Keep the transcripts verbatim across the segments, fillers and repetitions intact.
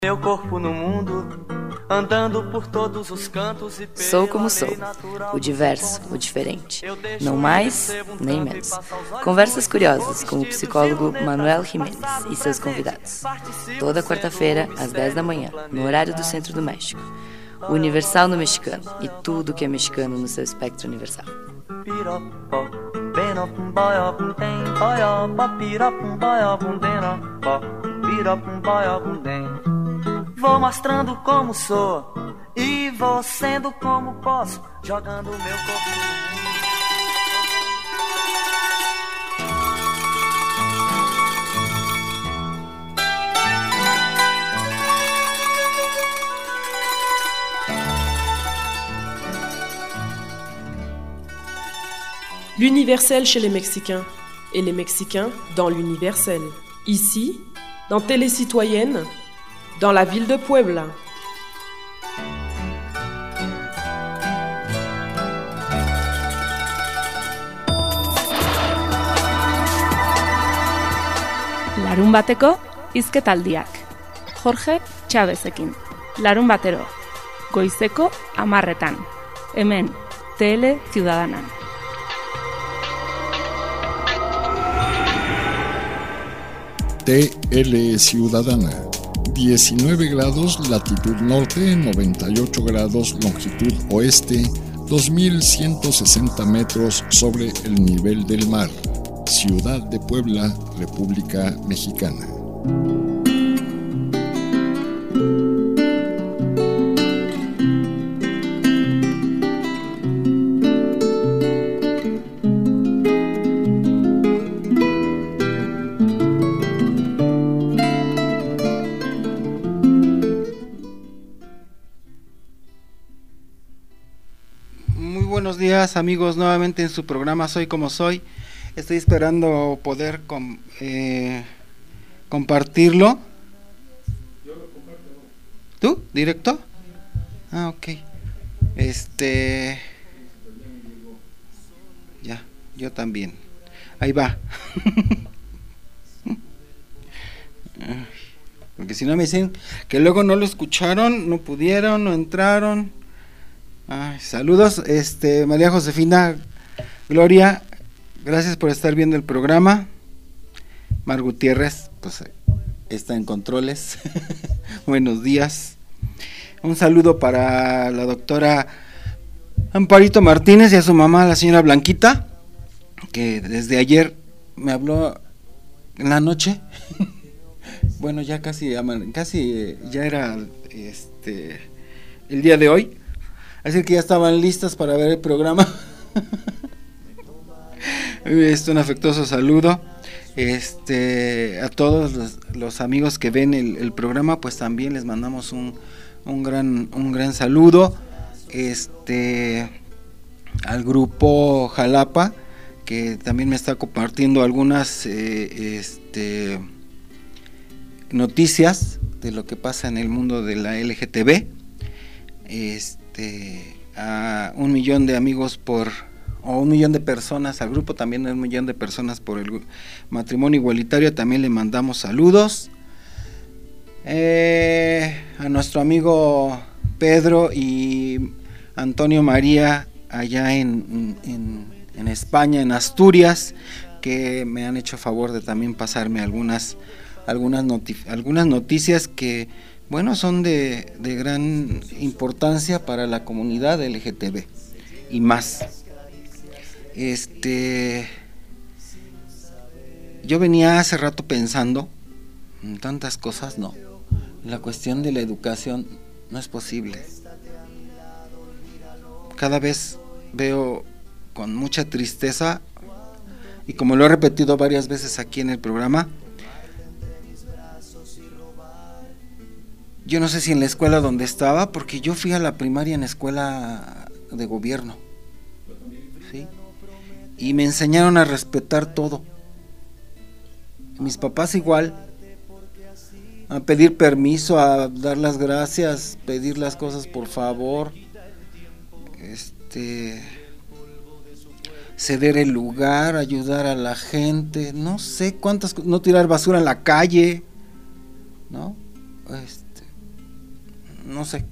Meu corpo no mundo, andando por todos os cantos e Sou como sou, o diverso, o diferente, não mais nem menos. Conversas curiosas com o psicólogo Manuel Jiménez e seus convidados. Toda quarta-feira, às dez da manhã, no horário do Centro do México. O Universal no Mexicano e tudo que é mexicano no seu espectro universal. Vou mostrando como sou e vou sendo como posso, jogando meu corpo no mundo. L'universel chez les Mexicains et les Mexicains dans l'universel. Ici, dans Télé Citoyenne, dans la ville de Puebla. Larun bateko hizketaldiak. Jorge Chavezekin. Larun batero. Goizeko hamarretan. Hemen, Tele Ciudadanan. T L Ciudadana. diecinueve grados latitud norte, noventa y ocho grados longitud oeste, dos mil ciento sesenta metros sobre el nivel del mar. Ciudad de Puebla, República Mexicana. Buenos días, amigos, nuevamente en su programa Soy como Soy. Estoy esperando poder com, eh, compartirlo. Yo lo comparto. ¿Tú? ¿Directo? Ah, ok. Este... Ya, yo también. Ahí va. Porque si no me dicen que luego no lo escucharon, no pudieron, no entraron. Ay, saludos, este María Josefina, Gloria, gracias por estar viendo el programa. Mar Gutiérrez, pues está en controles. Buenos días. Un saludo para la doctora Amparito Martínez y a su mamá, la señora Blanquita, que desde ayer me habló en la noche. Bueno, ya casi, casi ya era este el día de hoy. Así que ya estaban listas para ver el programa. Este, un afectuoso saludo este, a todos los, los amigos que ven el, el programa, pues también les mandamos un, un gran un gran saludo este, al grupo Jalapa, que también me está compartiendo algunas eh, este, noticias de lo que pasa en el mundo de la L G T B. Este, a un millón de amigos por o un millón de personas, al grupo también un millón de personas por el matrimonio igualitario, también le mandamos saludos. Eh, a nuestro amigo Pedro y Antonio María allá en, en, en España, en Asturias, que me han hecho favor de también pasarme algunas algunas, noti- algunas noticias que bueno, son de, de gran importancia para la comunidad L G T B y más. Este, yo venía hace rato pensando en tantas cosas, no. La cuestión de la educación no es posible. Cada vez veo con mucha tristeza, y como lo he repetido varias veces aquí en el programa, yo no sé si en la escuela donde estaba, porque yo fui a la primaria en escuela de gobierno, ¿sí? Y me enseñaron a respetar todo. Mis papás igual, a pedir permiso, a dar las gracias, pedir las cosas por favor, este, ceder el lugar, ayudar a la gente, no sé cuántas, no tirar basura en la calle, ¿no? Este, no sé.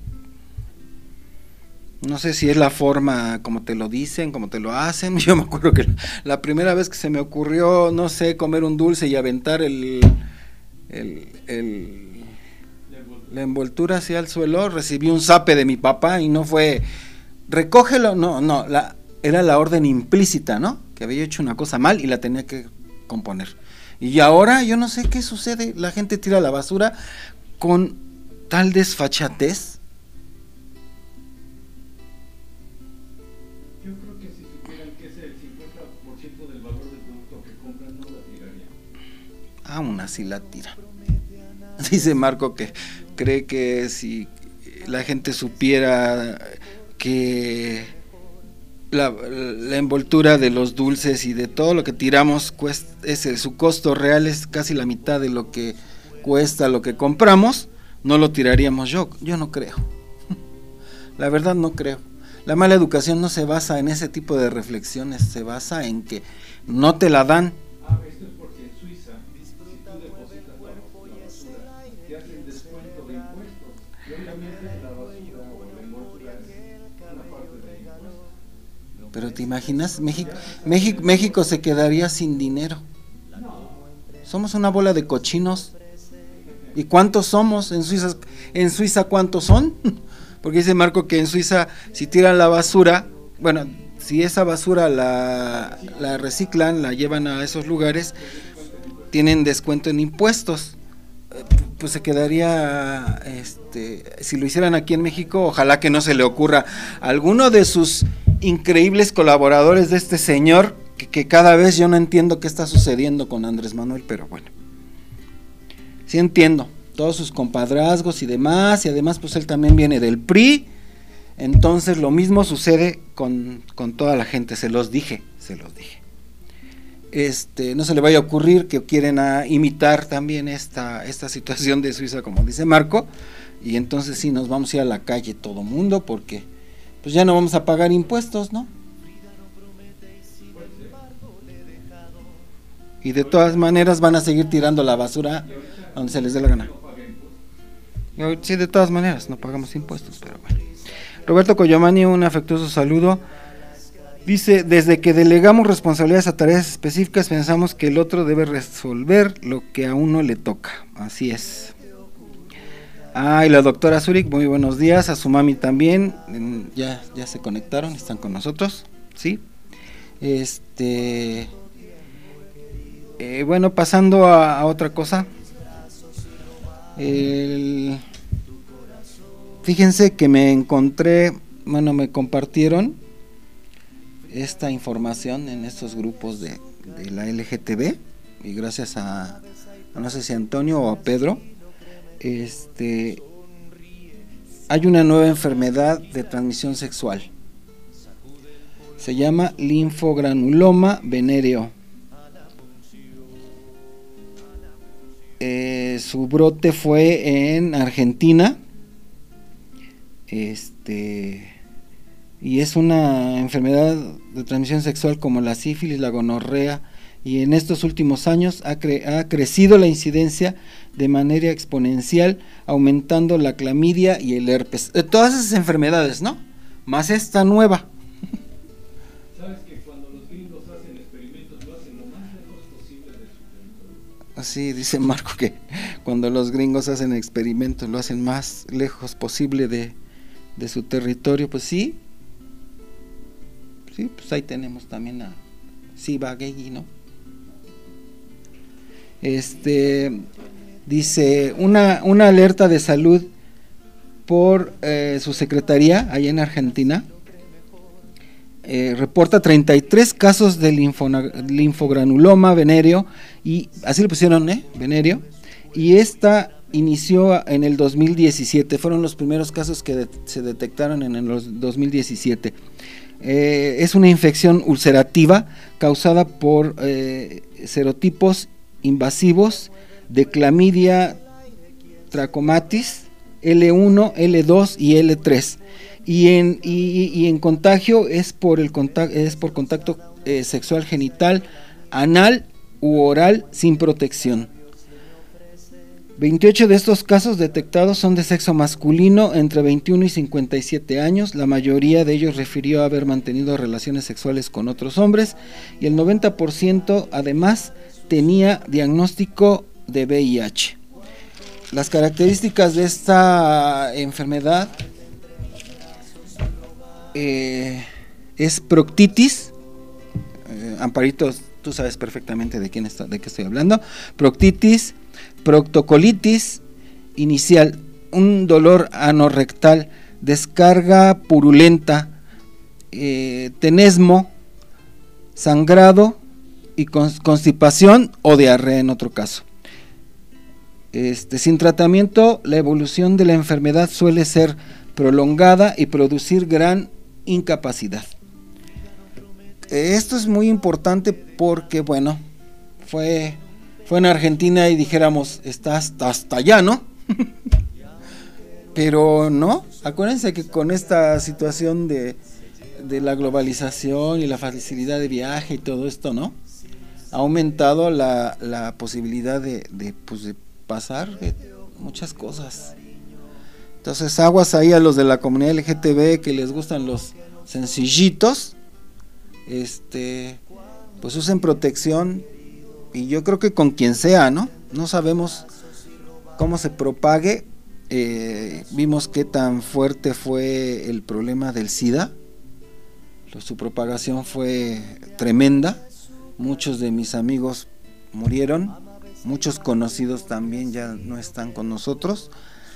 No sé si es la forma como te lo dicen, como te lo hacen. Yo me acuerdo que la primera vez que se me ocurrió, no sé, comer un dulce y aventar el, el, el la envoltura hacia el suelo, recibí un zape de mi papá y no fue, recógelo, no, no, la, era la orden implícita, ¿no? Que había hecho una cosa mal y la tenía que componer. Y ahora yo no sé qué sucede, la gente tira la basura con tal desfachatez. Aún así la tira. Dice Marco que cree que si la gente supiera que la, la envoltura de los dulces y de todo lo que tiramos cuesta, ese, su costo real es casi la mitad de lo que cuesta lo que compramos, no lo tiraríamos. Yo, yo no creo. La verdad no creo. La mala educación no se basa en ese tipo de reflexiones, se basa en que no te la dan. Pero te imaginas, México, México, México se quedaría sin dinero. Somos una bola de cochinos. ¿Y cuántos somos? En Suiza, en Suiza ¿cuántos son? Porque dice Marco que en Suiza si tiran la basura, bueno, si esa basura la, la reciclan, la llevan a esos lugares, tienen descuento en impuestos. Pues se quedaría, este, si lo hicieran aquí en México, ojalá que no se le ocurra a alguno de sus increíbles colaboradores de este señor, que, que cada vez yo no entiendo qué está sucediendo con Andrés Manuel, pero bueno, sí entiendo, todos sus compadrazgos y demás, y además pues él también viene del P R I, entonces lo mismo sucede con, con toda la gente, se los dije, se los dije. Este, no se le vaya a ocurrir que quieren a imitar también esta, esta situación de Suiza, como dice Marco, y entonces sí nos vamos a ir a la calle todo mundo, porque pues ya no vamos a pagar impuestos, ¿no? Y de todas maneras van a seguir tirando la basura donde se les dé la gana. Sí, de todas maneras, no pagamos impuestos, pero bueno. Roberto Coyomani, un afectuoso saludo. Dice, desde que delegamos responsabilidades a tareas específicas, pensamos que el otro debe resolver lo que a uno le toca. Así es. Ah, y la doctora Zurich, muy buenos días. A su mami también. Ya, ya se conectaron, están con nosotros. Sí. Este. Eh, bueno, pasando a, a otra cosa. El, fíjense que me encontré, bueno, me compartieron esta información en estos grupos de, de la L G T B, y gracias a, a no sé si a Antonio o a Pedro, este, hay una nueva enfermedad de transmisión sexual, se llama linfogranuloma venéreo. Eh, su brote fue en Argentina, este, y es una enfermedad de transmisión sexual como la sífilis, la gonorrea, y en estos últimos años ha, cre- ha crecido la incidencia de manera exponencial, aumentando la clamidia y el herpes. Eh, todas esas enfermedades, ¿no? Más esta nueva. ¿Sabes que cuando los gringos hacen experimentos lo hacen lo más lejos posible de su territorio? Así dice Marco, que cuando los gringos hacen experimentos lo hacen más lejos posible de, de su territorio. Pues sí, sí, pues ahí tenemos también a Ciba-Geigy, ¿no? Este, dice, una, una alerta de salud por eh, su secretaría allá en Argentina, eh, reporta treinta y tres casos de linfona, linfogranuloma venéreo, y así le pusieron, ¿eh? Venéreo, y esta inició en el dos mil diecisiete, fueron los primeros casos que de, se detectaron en el dos mil diecisiete. Eh, es una infección ulcerativa causada por eh, serotipos invasivos de Clamidia trachomatis L uno, L dos y L tres, y en, y, y en contagio es por el contacto, es por contacto eh, sexual genital, anal u oral sin protección. veintiocho de estos casos detectados son de sexo masculino entre veintiuno y cincuenta y siete años. La mayoría de ellos refirió haber mantenido relaciones sexuales con otros hombres y el noventa por ciento además tenía diagnóstico de V I H. Las características de esta enfermedad eh, es proctitis. Eh, Amparito, tú sabes perfectamente de quién está, de qué estoy hablando. Proctitis, proctocolitis inicial, un dolor anorrectal, descarga purulenta, eh, tenesmo, sangrado y constipación o diarrea en otro caso. Este, sin tratamiento, la evolución de la enfermedad suele ser prolongada y producir gran incapacidad. Esto es muy importante porque, bueno, fue, fue en Argentina y dijéramos, está hasta, hasta allá, ¿no? Pero no, acuérdense que con esta situación de, de la globalización y la facilidad de viaje y todo esto, ¿no? Ha aumentado la, la posibilidad de, de, pues de pasar de muchas cosas. Entonces, aguas ahí a los de la comunidad L G T B que les gustan los sencillitos. Este, pues usen protección y yo creo que con quien sea, ¿no? No sabemos cómo se propague. Eh, vimos qué tan fuerte fue el problema del SIDA. Su propagación fue tremenda. Muchos de mis amigos murieron, muchos conocidos también ya no están con nosotros.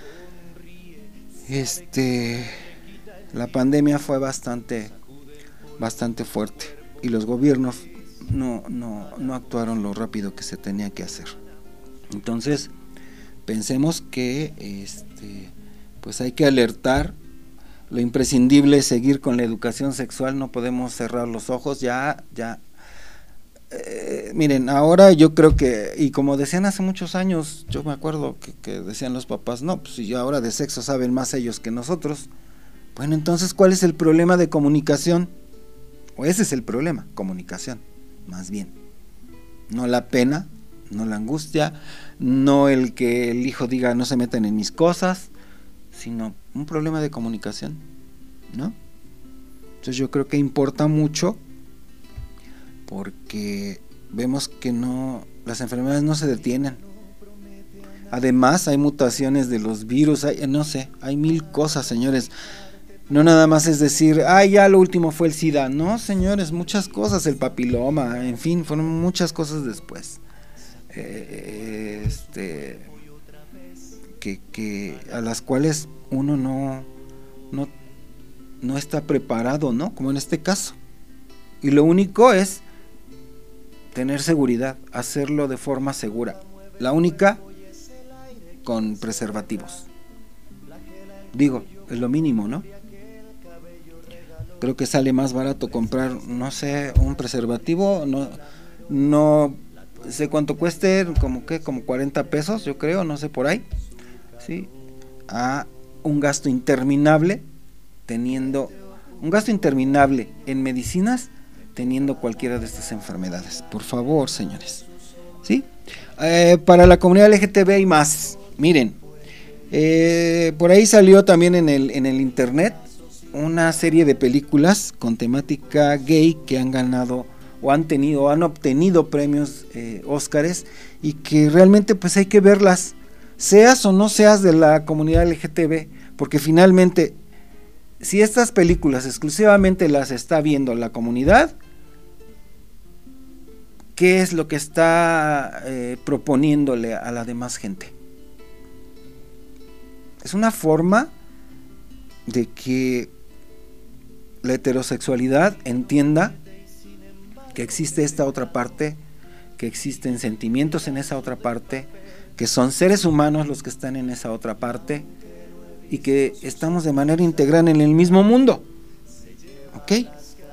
Este, la pandemia fue bastante, bastante fuerte y los gobiernos no, no, no actuaron lo rápido que se tenía que hacer. Entonces, pensemos que, este, pues hay que alertar. Lo imprescindible es seguir con la educación sexual. No podemos cerrar los ojos. Ya, ya. Eh, miren, ahora yo creo que, y como decían hace muchos años, yo me acuerdo que, que decían los papás, no, pues si ahora de sexo saben más ellos que nosotros. Bueno, entonces, ¿cuál es el problema de comunicación? O ese es el problema, comunicación, más bien. No la pena, no la angustia, no el que el hijo diga no se metan en mis cosas, sino un problema de comunicación, ¿no? Entonces yo creo que importa mucho porque vemos que no, las enfermedades no se detienen. Además hay mutaciones de los virus, hay, no sé, hay mil cosas, señores. No nada más es decir, ah, ya lo último fue el SIDA. No, señores, muchas cosas, el papiloma, en fin, fueron muchas cosas después. Eh, este, que, que a las cuales uno no, no, no está preparado, ¿no? Como en este caso. Y lo único es tener seguridad, hacerlo de forma segura. La única, con preservativos. Digo, es lo mínimo, ¿no? Creo que sale más barato comprar, no sé, un preservativo, no, no sé cuánto cueste, como que, como cuarenta pesos, yo creo, no sé, por ahí, ¿sí? A un gasto interminable, teniendo, un gasto interminable en medicinas, teniendo cualquiera de estas enfermedades. Por favor, señores, ¿sí? Eh, para la comunidad L G T B y más, miren, eh, por ahí salió también en el, en el internet una serie de películas con temática gay que han ganado o han tenido, han obtenido premios eh, Óscares y que realmente pues hay que verlas, seas o no seas de la comunidad L G T B, porque finalmente si estas películas exclusivamente las está viendo la comunidad, ¿qué es lo que está eh, proponiéndole a la demás gente? Es una forma de que la heterosexualidad entienda que existe esta otra parte, que existen sentimientos en esa otra parte, que son seres humanos los que están en esa otra parte y que estamos de manera integral en el mismo mundo. ¿Ok?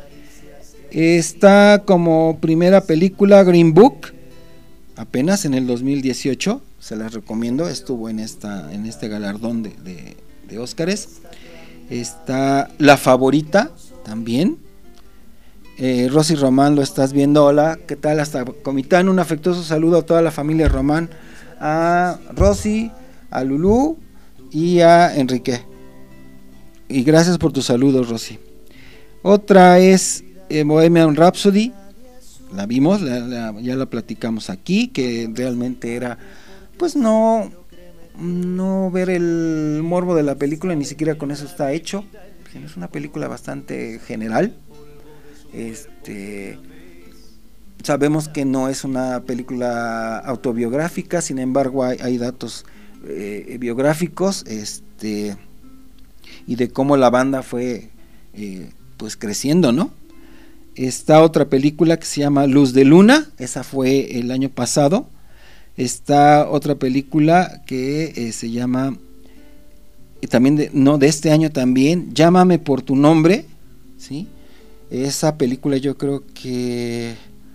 Está como primera película Green Book, apenas en el dos mil dieciocho, se las recomiendo, estuvo en esta en este galardón de, de, de Óscares. Está La Favorita también. Eh, Rosy Román, lo estás viendo, hola, ¿qué tal? Hasta Comitán, un afectuoso saludo a toda la familia Román a Rosy, a Lulú y a Enrique. Y gracias por tus saludos, Rosy. Otra es eh, Bohemian Rhapsody. La vimos, la, la, ya la platicamos aquí, que realmente era, pues no, no ver el morbo de la película, ni siquiera con eso está hecho. Es una película bastante general. Este, sabemos que no es una película autobiográfica, sin embargo hay, hay datos eh, biográficos, este, y de cómo la banda fue eh, pues creciendo, ¿no? Está otra película que se llama Luz de Luna, esa fue el año pasado. Está otra película que eh, se llama, y también de, no de este año también, Llámame por tu nombre, ¿sí? Esa película yo creo que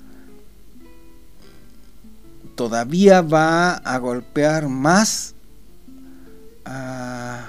todavía va a golpear más a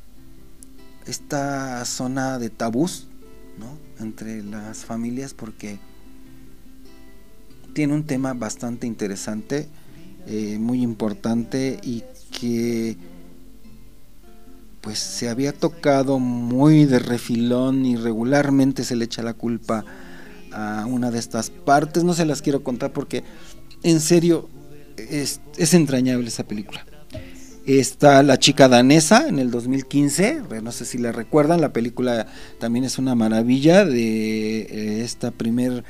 esta zona de tabús, ¿no?, entre las familias, porque tiene un tema bastante interesante, eh, muy importante, y que pues se había tocado muy de refilón y regularmente se le echa la culpa a una de estas partes. No se las quiero contar porque en serio es, es entrañable esa película. Está La chica danesa en el dos mil quince, no sé si la recuerdan, la película también es una maravilla de eh, esta primer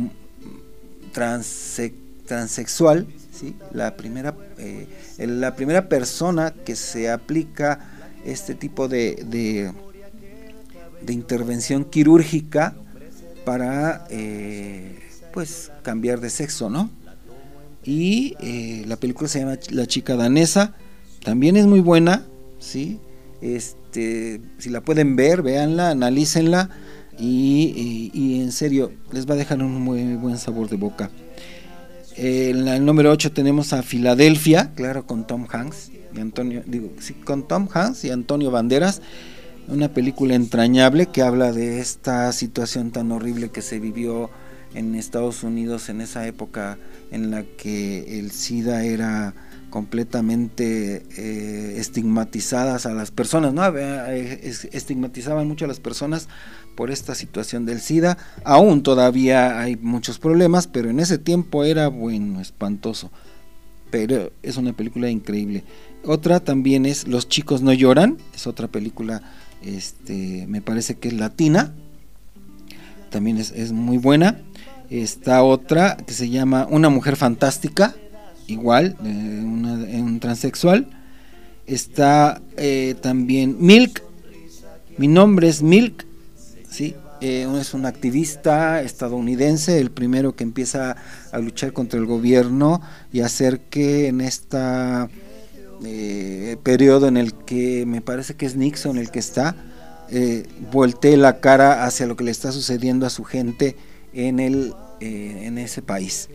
transe, transexual, ¿sí? la primera eh, la primera persona que se aplica este tipo de, de, de intervención quirúrgica para eh, pues cambiar de sexo, ¿no? Y eh, la película se llama La chica danesa. También es muy buena, ¿sí? Este, si la pueden ver, véanla, analícenla y, y, y en serio les va a dejar un muy buen sabor de boca. Eh, en el número ocho tenemos a Filadelfia, claro, con Tom Hanks y Antonio, digo, sí, con Tom Hanks y Antonio Banderas, una película entrañable que habla de esta situación tan horrible que se vivió en Estados Unidos en esa época en la que el SIDA era completamente eh, estigmatizadas a las personas, ¿no? Estigmatizaban mucho a las personas por esta situación del SIDA. Aún todavía hay muchos problemas, pero en ese tiempo era, bueno, espantoso. Pero es una película increíble. Otra también es Los chicos no lloran, es otra película, este, me parece que es latina, también es, es muy buena. Está otra que se llama Una mujer fantástica, igual, eh, una, un transexual. Está eh, también Milk, Mi nombre es Milk, ¿sí? Eh, es un activista estadounidense, el primero que empieza a luchar contra el gobierno y hacer que en esta eh, periodo en el que me parece que es Nixon el que está, eh, voltee la cara hacia lo que le está sucediendo a su gente en, el, eh, en ese país.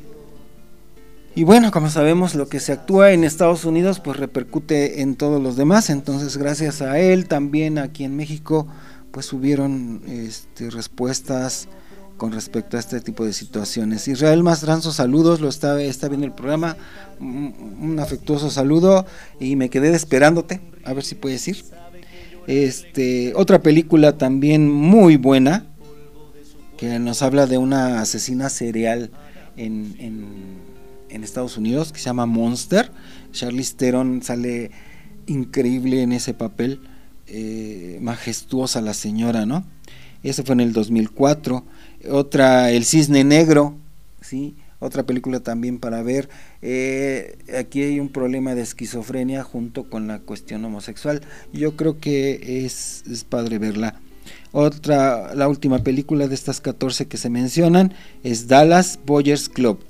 Y bueno, como sabemos, lo que se actúa en Estados Unidos pues repercute en todos los demás, entonces gracias a él también aquí en México pues hubieron este, respuestas con respecto a este tipo de situaciones. Israel Mastranzo, saludos, lo está, está viendo el programa, un, un afectuoso saludo y me quedé esperándote, a ver si puedes ir. Este, otra película también muy buena que nos habla de una asesina serial en, en, en Estados Unidos que se llama Monster. Charlize Theron sale increíble en ese papel, eh, majestuosa la señora, ¿no? Eso fue en el dos mil cuatro. Otra, El Cisne Negro, ¿sí? Otra película también para ver. Eh, aquí hay un problema de esquizofrenia junto con la cuestión homosexual. Yo creo que es, es padre verla. Otra, la última película de estas catorce que se mencionan es Dallas Buyers Club.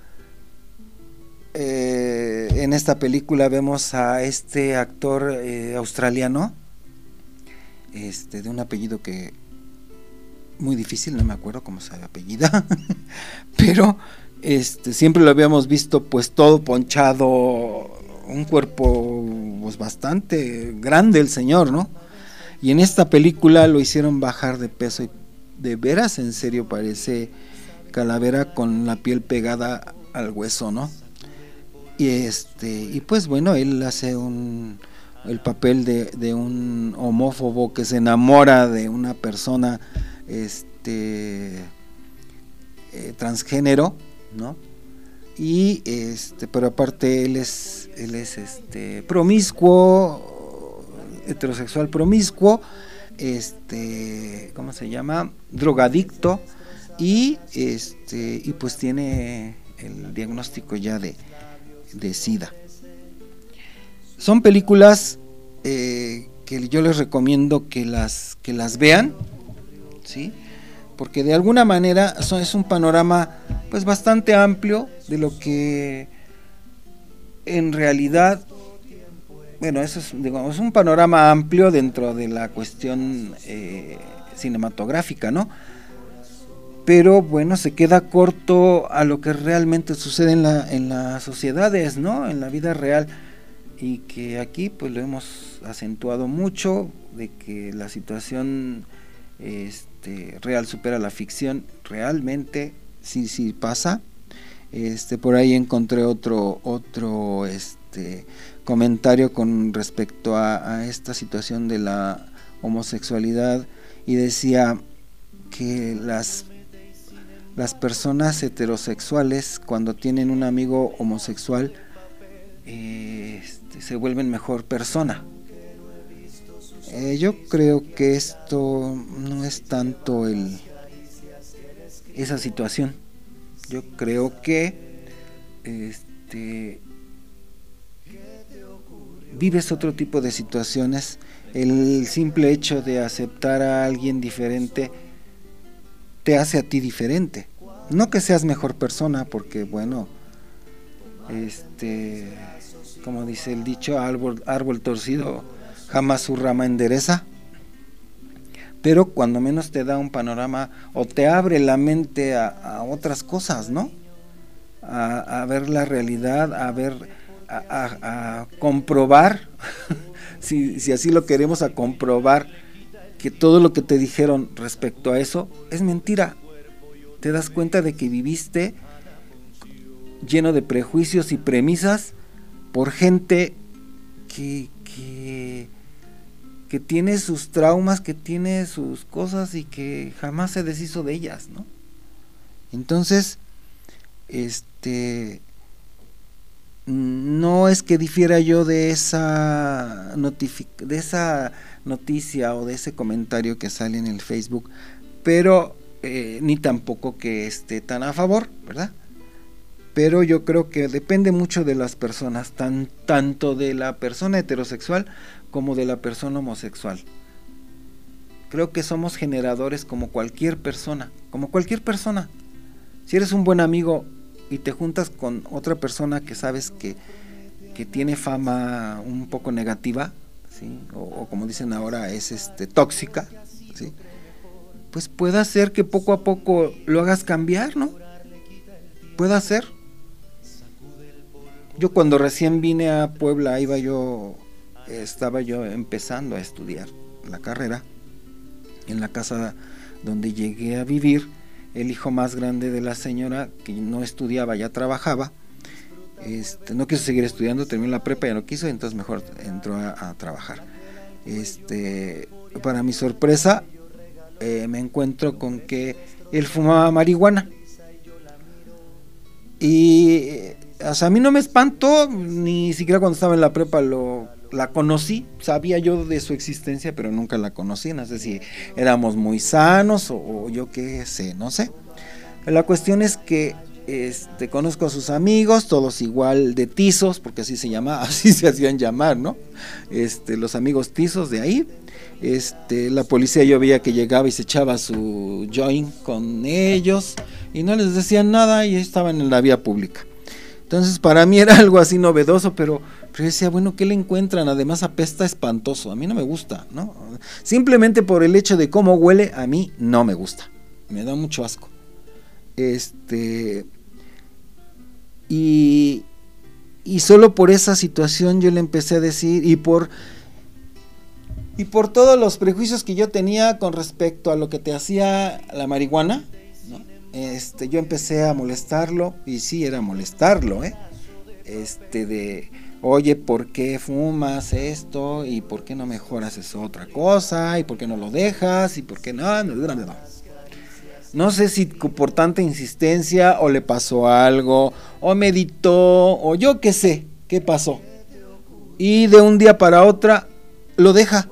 Eh, en esta película vemos a este actor eh, australiano, este, de un apellido que muy difícil, no me acuerdo cómo se apellida, pero este, siempre lo habíamos visto pues todo ponchado, un cuerpo pues bastante grande el señor, ¿no? Y en esta película lo hicieron bajar de peso y de veras, en serio, parece calavera con la piel pegada al hueso, ¿no? y este y pues bueno, él hace un el papel de, de un homófobo que se enamora de una persona este eh, transgénero, ¿no? Y este pero aparte él es él es este promiscuo, heterosexual promiscuo, este ¿cómo se llama? drogadicto, y este y pues tiene el diagnóstico ya de de SIDA. Son películas eh, que yo les recomiendo que las que las vean, ¿sí? Porque de alguna manera son, es un panorama pues bastante amplio de lo que en realidad, bueno, eso es, digamos, un panorama amplio dentro de la cuestión eh, cinematográfica, ¿no? Pero bueno, se queda corto a lo que realmente sucede en la en las sociedades, ¿no? En la vida real. Y que aquí pues lo hemos acentuado mucho, de que la situación este, real supera la ficción, realmente sí sí pasa. Este por ahí encontré otro otro este comentario con respecto a, a esta situación de la homosexualidad, y decía que las las personas heterosexuales, cuando tienen un amigo homosexual, eh, se vuelven mejor persona. Eh, yo creo que esto no es tanto el esa situación. Yo creo que este vives otro tipo de situaciones. El simple hecho de aceptar a alguien diferente te hace a ti diferente. No que seas mejor persona, porque bueno, este como dice el dicho, árbol, árbol torcido jamás su rama endereza, pero cuando menos te da un panorama o te abre la mente a, a otras cosas, ¿no? A, a ver la realidad, a ver, a, a, a comprobar, si, si así lo queremos, a comprobar que todo lo que te dijeron respecto a eso es mentira. Te das cuenta de que viviste lleno de prejuicios y premisas por gente que, que, que tiene sus traumas, que tiene sus cosas y que jamás se deshizo de ellas, ¿no? Entonces, este, no es que difiera yo de esa notific- de esa noticia o de ese comentario que sale en el Facebook, pero eh, ni tampoco que esté tan a favor, ¿verdad? Pero yo creo que depende mucho de las personas, tan, tanto de la persona heterosexual como de la persona homosexual. Creo que somos generadores como cualquier persona, como cualquier persona. Si eres un buen amigo y te juntas con otra persona que sabes que, que tiene fama un poco negativa, ¿sí? o, o como dicen ahora es este tóxica, ¿sí? Pues puede ser que poco a poco lo hagas cambiar, ¿no? Puede ser. Yo cuando recién vine a Puebla, iba yo, estaba yo empezando a estudiar la carrera. En la casa donde llegué a vivir, el hijo más grande de la señora, que no estudiaba, ya trabajaba, este, no quiso seguir estudiando, terminó la prepa, ya no quiso, entonces mejor entró a, a trabajar. Este, para mi sorpresa, eh, me encuentro con que él fumaba marihuana. Y o sea, a mí no me espantó, ni siquiera cuando estaba en la prepa lo la conocí, sabía yo de su existencia, pero nunca la conocí, no sé si éramos muy sanos o, o yo qué sé, no sé. La cuestión es que este conozco a sus amigos, todos igual de tizos, porque así se llama, así se hacían llamar, ¿no? Este, los amigos tizos de ahí. Este, la policía yo veía que llegaba y se echaba su joint con ellos y no les decían nada y estaban en la vía pública. Entonces para mí era algo así novedoso, pero, pero decía, bueno, ¿qué le encuentran? Además apesta espantoso, a mí no me gusta, ¿no? Simplemente por el hecho de cómo huele, a mí no me gusta, me da mucho asco. Este, y, y solo por esa situación yo le empecé a decir, y por, y por todos los prejuicios que yo tenía con respecto a lo que te hacía la marihuana, ¿no? Este, yo empecé a molestarlo, y sí, era molestarlo, ¿eh? este de, oye, ¿por qué fumas esto? ¿Y por qué no mejoras eso otra cosa? ¿Y por qué no lo dejas? ¿Y por qué no? No, no, no. No sé si por tanta insistencia o le pasó algo, o meditó, o yo qué sé, qué pasó. Y de un día para otra lo deja.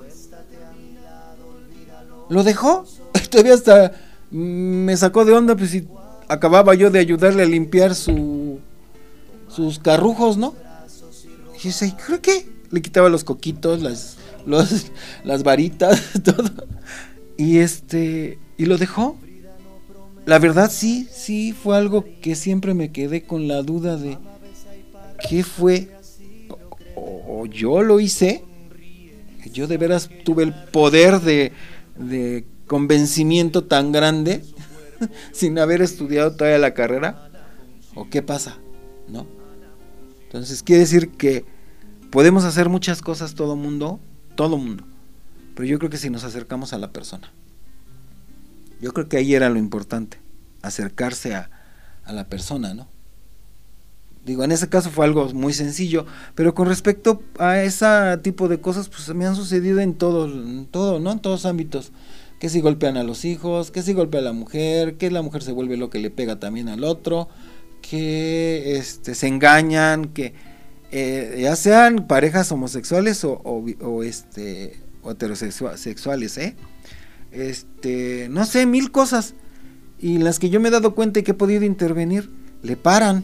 Lo dejó. Todavía hasta me sacó de onda, pues si acababa yo de ayudarle a limpiar su sus carrujos, ¿no? Y dice, ¿creo que? Le quitaba los coquitos, las, los, las varitas, todo. Y este, y lo dejó. La verdad sí, sí, fue algo que siempre me quedé con la duda de ¿qué fue? O, o yo lo hice. Yo de veras tuve el poder de, de convencimiento tan grande sin haber estudiado todavía la carrera. ¿O qué pasa? ¿No? Entonces quiere decir que podemos hacer muchas cosas todo mundo, todo mundo. Pero yo creo que si nos acercamos a la persona. Yo creo que ahí era lo importante, acercarse a, a la persona, ¿no? Digo, en ese caso fue algo muy sencillo, pero con respecto a ese tipo de cosas, pues me han sucedido en todo, en todo, ¿no? En todos ámbitos. Que si golpean a los hijos, que si golpea a la mujer, que la mujer se vuelve lo que le pega también al otro, que este, se engañan, que eh, ya sean parejas homosexuales o, o, o este o heterosexuales, ¿eh? Este, no sé, mil cosas, y las que yo me he dado cuenta y que he podido intervenir, le paran,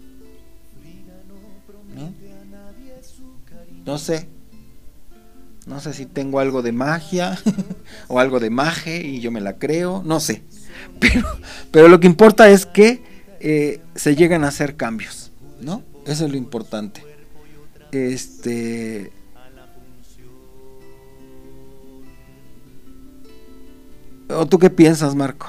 ¿no? No sé, no sé si tengo algo de magia o algo de maje y yo me la creo, no sé, pero, pero lo que importa es que eh, se llegan a hacer cambios, ¿no? Eso es lo importante. Este... ¿O tú qué piensas, Marco?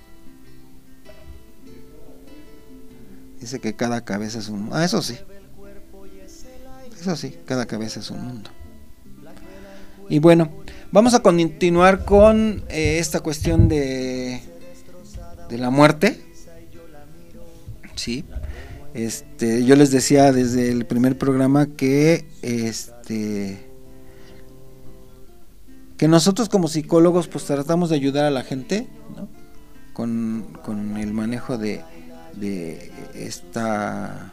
Dice que cada cabeza es un mundo. Ah, eso sí. Eso sí, cada cabeza es un mundo. Y bueno, vamos a continuar con eh, esta cuestión de de la muerte. Sí. Este, yo les decía desde el primer programa que este que nosotros como psicólogos pues tratamos de ayudar a la gente, ¿no? Con, con el manejo de, de esta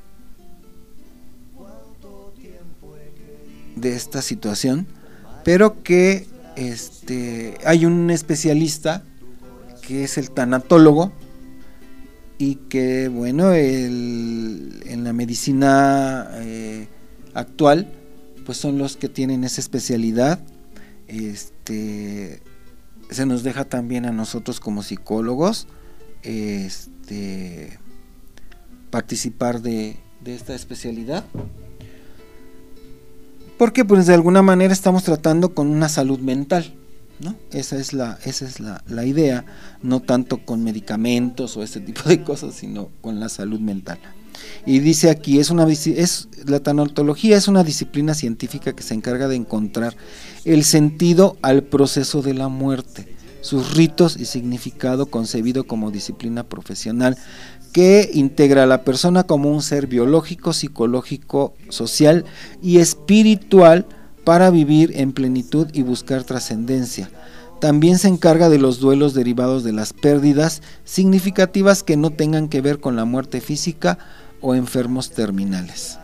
de esta situación, pero que este hay un especialista que es el tanatólogo y que bueno el, en la medicina eh, actual pues son los que tienen esa especialidad. Este se nos deja también a nosotros como psicólogos este participar de, de esta especialidad, porque pues de alguna manera estamos tratando con una salud mental, ¿no? Esa es la esa es la, la idea, no tanto con medicamentos o ese tipo de cosas, sino con la salud mental. Y dice aquí, es una es la tanatología es una disciplina científica que se encarga de encontrar el sentido al proceso de la muerte, sus ritos y significado, concebido como disciplina profesional que integra a la persona como un ser biológico, psicológico, social y espiritual para vivir en plenitud y buscar trascendencia. También se encarga de los duelos derivados de las pérdidas significativas que no tengan que ver con la muerte física o enfermos terminales.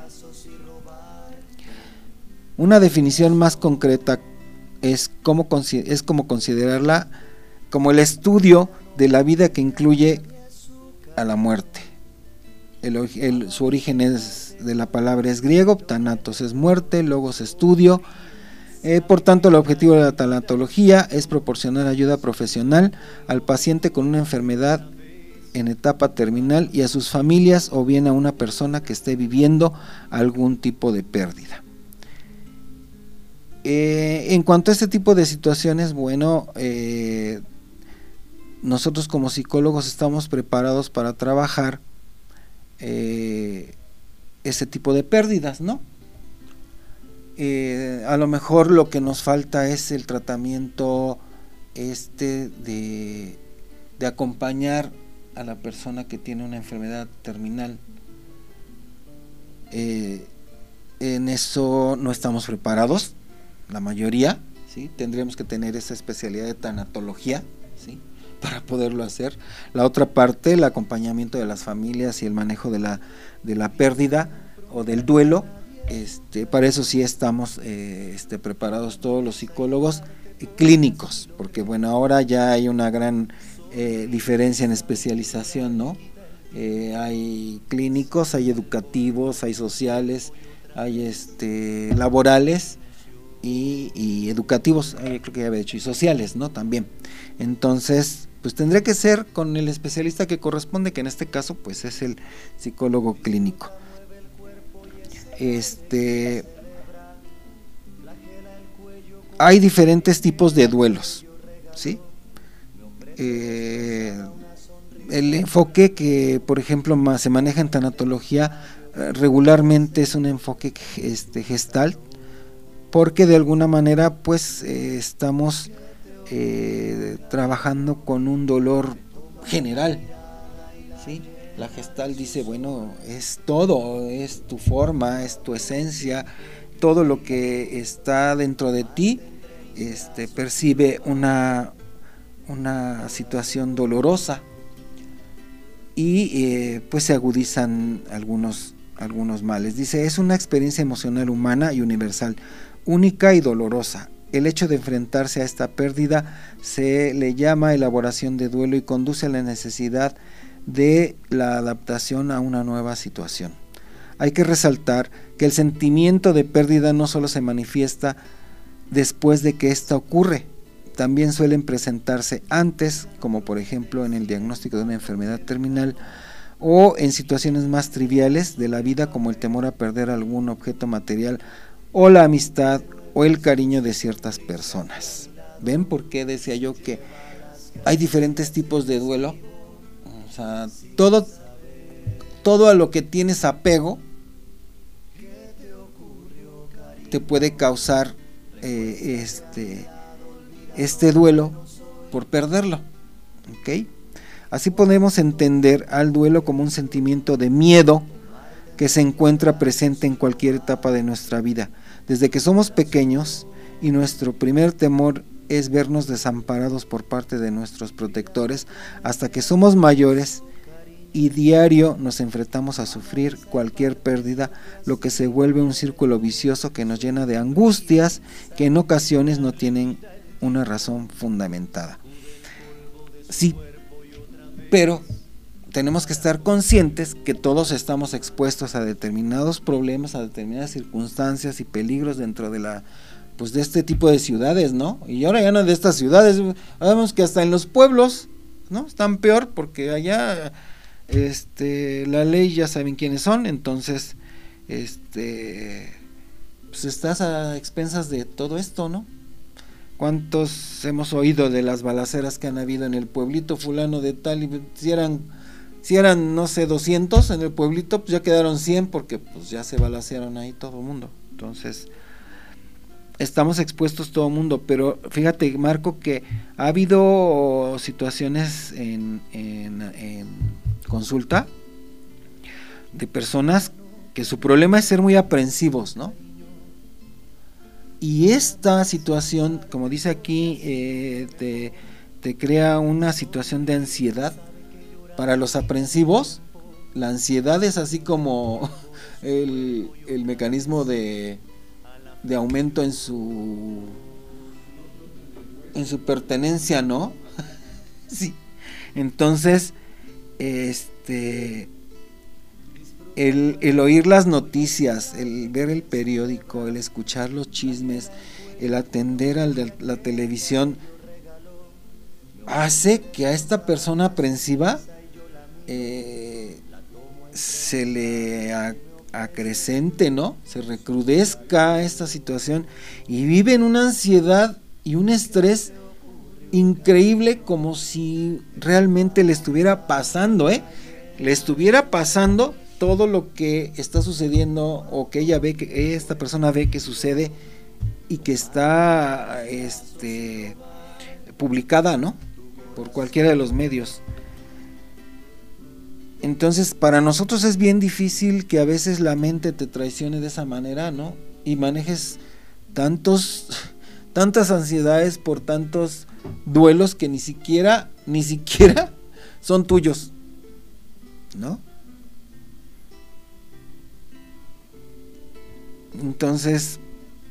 Una definición más concreta es como, es como considerarla como el estudio de la vida que incluye a la muerte. El, el, su origen es de la palabra es griego, thanatos es muerte, logos estudio. Eh, por tanto, el objetivo de la tanatología es proporcionar ayuda profesional al paciente con una enfermedad en etapa terminal y a sus familias, o bien a una persona que esté viviendo algún tipo de pérdida. Eh, en cuanto a este tipo de situaciones, bueno, eh, nosotros como psicólogos estamos preparados para trabajar eh, ese tipo de pérdidas, ¿no? Eh, a lo mejor lo que nos falta es el tratamiento este de, de acompañar a la persona que tiene una enfermedad terminal eh, en eso no estamos preparados, la mayoría, ¿sí? Tendríamos que tener esa especialidad de tanatología, ¿sí? Para poderlo hacer. La otra parte, el acompañamiento de las familias y el manejo de la, de la pérdida o del duelo, este, para eso sí estamos eh, este, preparados todos los psicólogos eh, clínicos, porque bueno, ahora ya hay una gran eh, diferencia en especialización, ¿no? Eh, hay clínicos, hay educativos, hay sociales, hay este laborales y, y educativos, eh, creo que ya había dicho, y sociales, ¿no? También. Entonces, pues tendría que ser con el especialista que corresponde, que en este caso pues es el psicólogo clínico. Este, hay diferentes tipos de duelos, ¿sí? Eh, el enfoque que, por ejemplo, se maneja en tanatología regularmente es un enfoque este, gestalt, porque de alguna manera pues eh, estamos eh, trabajando con un dolor general, ¿sí? La gestalt dice, bueno, es todo, es tu forma, es tu esencia, todo lo que está dentro de ti este, percibe una, una situación dolorosa y eh, pues se agudizan algunos, algunos males. Dice, es una experiencia emocional humana y universal, única y dolorosa. El hecho de enfrentarse a esta pérdida se le llama elaboración de duelo y conduce a la necesidad de la adaptación a una nueva situación. Hay que resaltar que el sentimiento de pérdida no solo se manifiesta después de que ésta ocurre, también suelen presentarse antes, como por ejemplo en el diagnóstico de una enfermedad terminal o en situaciones más triviales de la vida, como el temor a perder algún objeto material o la amistad o el cariño de ciertas personas. ¿Ven por qué decía yo que hay diferentes tipos de duelo? O sea, todo, todo a lo que tienes apego te puede causar eh, este, este duelo por perderlo, ¿ok? Así podemos entender al duelo como un sentimiento de miedo que se encuentra presente en cualquier etapa de nuestra vida, desde que somos pequeños y nuestro primer temor es vernos desamparados por parte de nuestros protectores, hasta que somos mayores y diario nos enfrentamos a sufrir cualquier pérdida, lo que se vuelve un círculo vicioso que nos llena de angustias que en ocasiones no tienen una razón fundamentada. Sí, pero tenemos que estar conscientes que todos estamos expuestos a determinados problemas, a determinadas circunstancias y peligros dentro de la pues de este tipo de ciudades, ¿no? Y ahora ya no de estas ciudades, vemos que hasta en los pueblos, ¿no? Están peor porque allá este la ley ya saben quiénes son, entonces este pues estás a expensas de todo esto, ¿no? ¿Cuántos hemos oído de las balaceras que han habido en el pueblito fulano de tal? Y si eran, si eran no sé, doscientos en el pueblito, pues ya quedaron cien porque pues ya se balacearon ahí todo el mundo. Entonces estamos expuestos todo el mundo, pero fíjate, Marco, que ha habido situaciones en, en, en consulta de personas que su problema es ser muy aprensivos, ¿no? Y esta situación, como dice aquí, eh, te, te crea una situación de ansiedad. Para los aprensivos, la ansiedad es así como el, el mecanismo de, de aumento en su en su pertenencia, ¿no? Sí. Entonces, este El, el oír las noticias, el ver el periódico, el escuchar los chismes, el atender a la televisión, hace que a esta persona aprensiva eh, se le a, acrecente, ¿no? Se recrudezca esta situación y vive en una ansiedad y un estrés increíble, como si realmente le estuviera pasando, ¿eh? Le estuviera pasando todo lo que está sucediendo o que ella ve, que esta persona ve que sucede y que está este publicada, ¿no? Por cualquiera de los medios. Entonces, para nosotros es bien difícil que a veces la mente te traicione de esa manera, ¿no? Y manejes tantos, tantas ansiedades por tantos duelos que ni siquiera, ni siquiera son tuyos, ¿no? Entonces,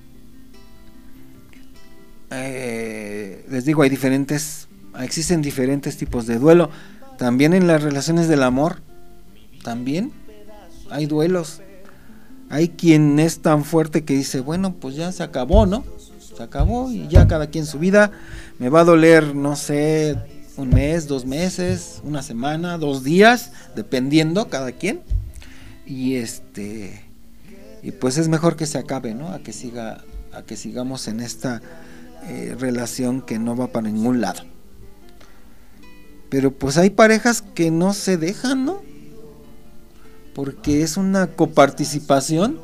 eh, les digo, hay diferentes, existen diferentes tipos de duelo. También en las relaciones del amor, también hay duelos. Hay quien es tan fuerte que dice, bueno, pues ya se acabó, ¿no? Se acabó y ya cada quien su vida. Me va a doler, no sé, un mes, dos meses, una semana, dos días, dependiendo cada quien. Y este, y pues es mejor que se acabe, ¿no? A que siga, a que sigamos en esta eh, relación que no va para ningún lado. Pero pues hay parejas que no se dejan, ¿no? Porque es una coparticipación.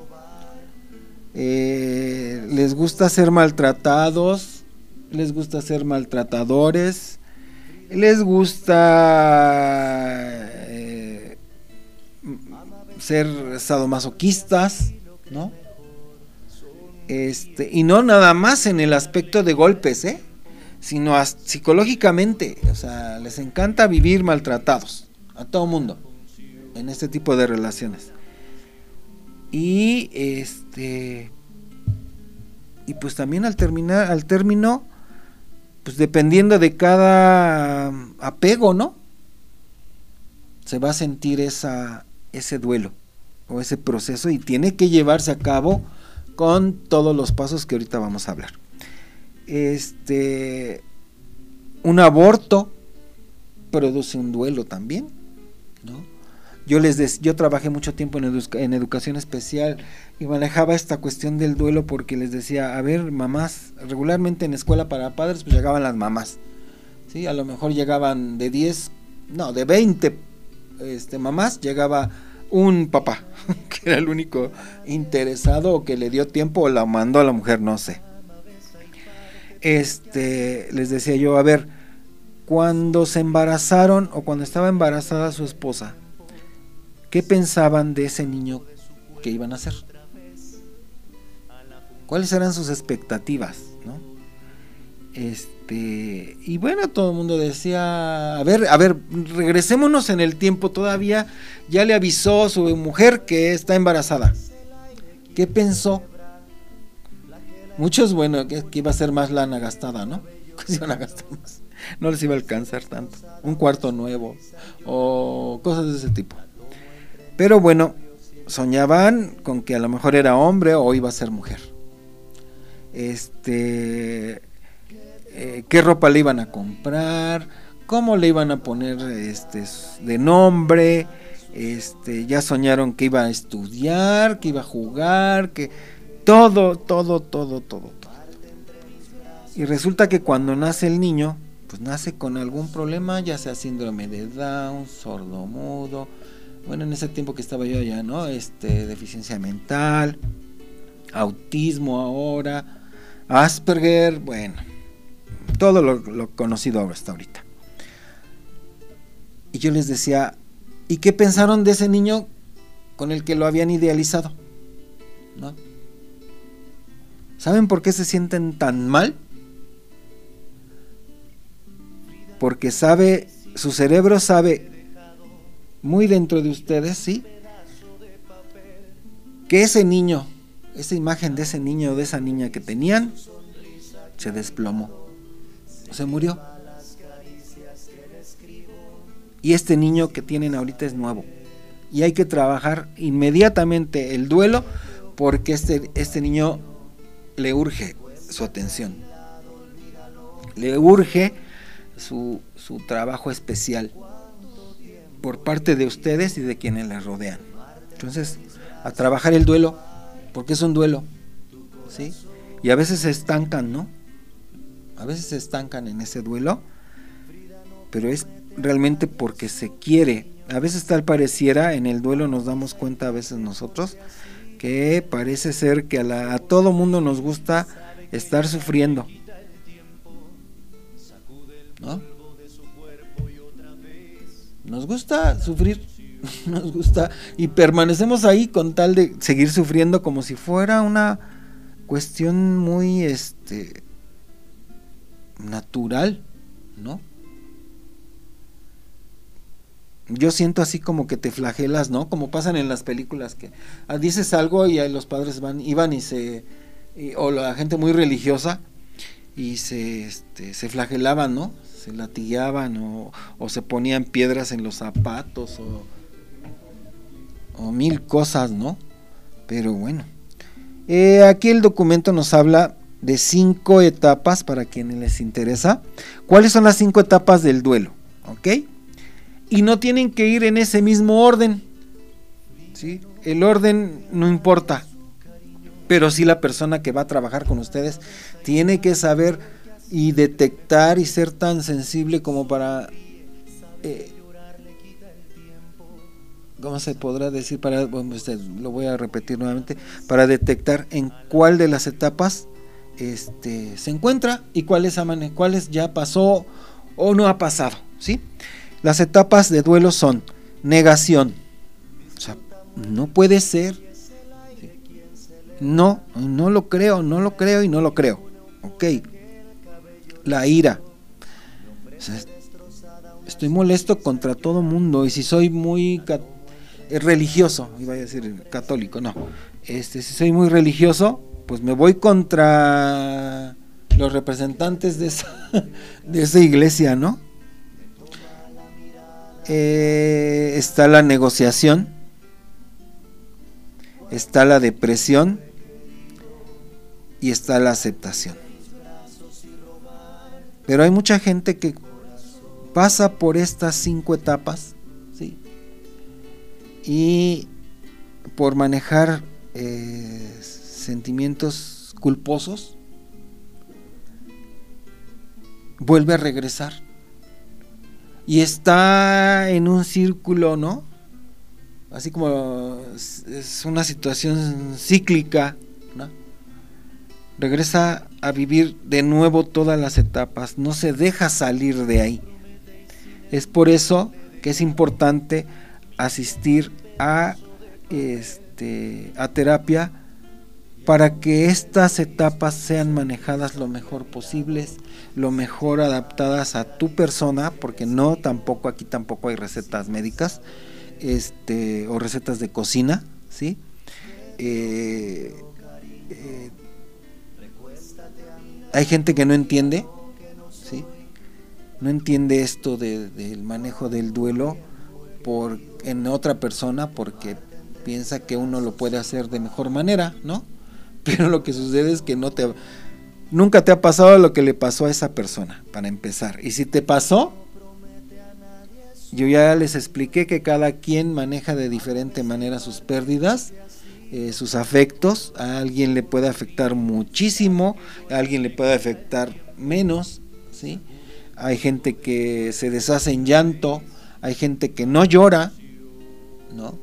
Eh, les gusta ser maltratados, les gusta ser maltratadores, les gusta eh, ser sadomasoquistas, ¿no? Este, y no nada más en el aspecto de golpes, ¿eh? Sino psicológicamente, o sea, les encanta vivir maltratados a todo mundo en este tipo de relaciones. Y este y pues también al terminar al término, pues dependiendo de cada apego, ¿no? Se va a sentir esa ese duelo o ese proceso y tiene que llevarse a cabo con todos los pasos que ahorita vamos a hablar. Este, un aborto produce un duelo también, ¿no? Yo les des, yo trabajé mucho tiempo en, edu- en educación especial y manejaba esta cuestión del duelo porque les decía, a ver, mamás, regularmente en escuela para padres pues llegaban las mamás, ¿sí? A lo mejor llegaban de diez, no, de veinte este, mamás, llegaba un papá, que era el único interesado o que le dio tiempo o la mandó a la mujer, no sé. Este, les decía yo, a ver, cuando se embarazaron o cuando estaba embarazada su esposa, ¿qué pensaban de ese niño que iban a hacer? ¿Cuáles eran sus expectativas, ¿no? Este, y bueno, todo el mundo decía, a ver, a ver, regresémonos en el tiempo, todavía ya le avisó su mujer que está embarazada. ¿Qué pensó? Muchos, bueno, que, que iba a ser más lana gastada, ¿no? Que se iban a gastar más. No les iba a alcanzar tanto. Un cuarto nuevo o cosas de ese tipo. Pero bueno, soñaban con que a lo mejor era hombre o iba a ser mujer. Este, eh, qué ropa le iban a comprar, cómo le iban a poner este de nombre. Este, ya soñaron que iba a estudiar, que iba a jugar, que todo, todo, todo, todo, todo. Y resulta que cuando nace el niño, pues nace con algún problema, ya sea síndrome de Down, sordomudo, bueno, en ese tiempo que estaba yo allá, ¿no? Este, deficiencia mental, autismo ahora, Asperger, bueno, todo lo, lo conocido ahora hasta ahorita. Y yo les decía, ¿y qué pensaron de ese niño con el que lo habían idealizado? ¿No? ¿Saben por qué se sienten tan mal? Porque sabe, su cerebro sabe muy dentro de ustedes, ¿sí? Que ese niño, esa imagen de ese niño o de esa niña que tenían, se desplomó, se murió. Y este niño que tienen ahorita es nuevo. Y hay que trabajar inmediatamente el duelo porque este, este niño le urge su atención. Le urge su, su trabajo especial por parte de ustedes y de quienes les rodean. Entonces, a trabajar el duelo, porque es un duelo, ¿sí? Y a veces se estancan, ¿no? A veces se estancan en ese duelo, pero es realmente porque se quiere. A veces tal pareciera, en el duelo nos damos cuenta a veces nosotros, que parece ser que a, la, a todo mundo nos gusta estar sufriendo, ¿no? Nos gusta sufrir, nos gusta y permanecemos ahí con tal de seguir sufriendo como si fuera una cuestión muy este natural, ¿no? Yo siento así como que te flagelas, ¿no? Como pasan en las películas que ah, dices algo y ahí los padres van, iban y se y, o la gente muy religiosa y se este, se flagelaban, ¿no? Se latigaban o, o se ponían piedras en los zapatos o, o mil cosas, ¿no? Pero bueno, eh, aquí el documento nos habla de cinco etapas para quienes les interesa. ¿Cuáles son las cinco etapas del duelo? ¿Ok? Y no tienen que ir en ese mismo orden, ¿sí? El orden no importa, pero sí la persona que va a trabajar con ustedes tiene que saber y detectar y ser tan sensible como para eh, ¿cómo se podrá decir? Para, bueno, este, lo voy a repetir nuevamente, para detectar en cuál de las etapas este, se encuentra y cuáles, cuáles ya pasó o no ha pasado, ¿sí? Las etapas de duelo son negación, o sea, no puede ser, ¿sí? no, no lo creo, no lo creo y no lo creo, ok. La ira, o sea, estoy molesto contra todo mundo y si soy muy cat- religioso, iba a decir católico, no, este, si soy muy religioso, pues me voy contra los representantes de esa, de esa iglesia, ¿no? Eh, está la negociación, está la depresión y está la aceptación. Pero hay mucha gente que pasa por estas cinco etapas, ¿sí? Y por manejar eh, sentimientos culposos, vuelve a regresar. Y está en un círculo, ¿no? Así como es una situación cíclica, ¿no? Regresa a vivir de nuevo todas las etapas, no se deja salir de ahí. Es por eso que es importante asistir a, este, a terapia para que estas etapas sean manejadas lo mejor posibles, lo mejor adaptadas a tu persona, porque no tampoco aquí tampoco hay recetas médicas, este, o recetas de cocina, ¿sí? Eh, eh, hay gente que no entiende, ¿sí? No entiende esto de, del manejo del duelo por en otra persona porque piensa que uno lo puede hacer de mejor manera, ¿no? Pero lo que sucede es que no te nunca te ha pasado lo que le pasó a esa persona, para empezar. Y si te pasó, yo ya les expliqué que cada quien maneja de diferente manera sus pérdidas, eh, sus afectos. A alguien le puede afectar muchísimo, a alguien le puede afectar menos, ¿sí? Hay gente que se deshace en llanto, hay gente que no llora, ¿no?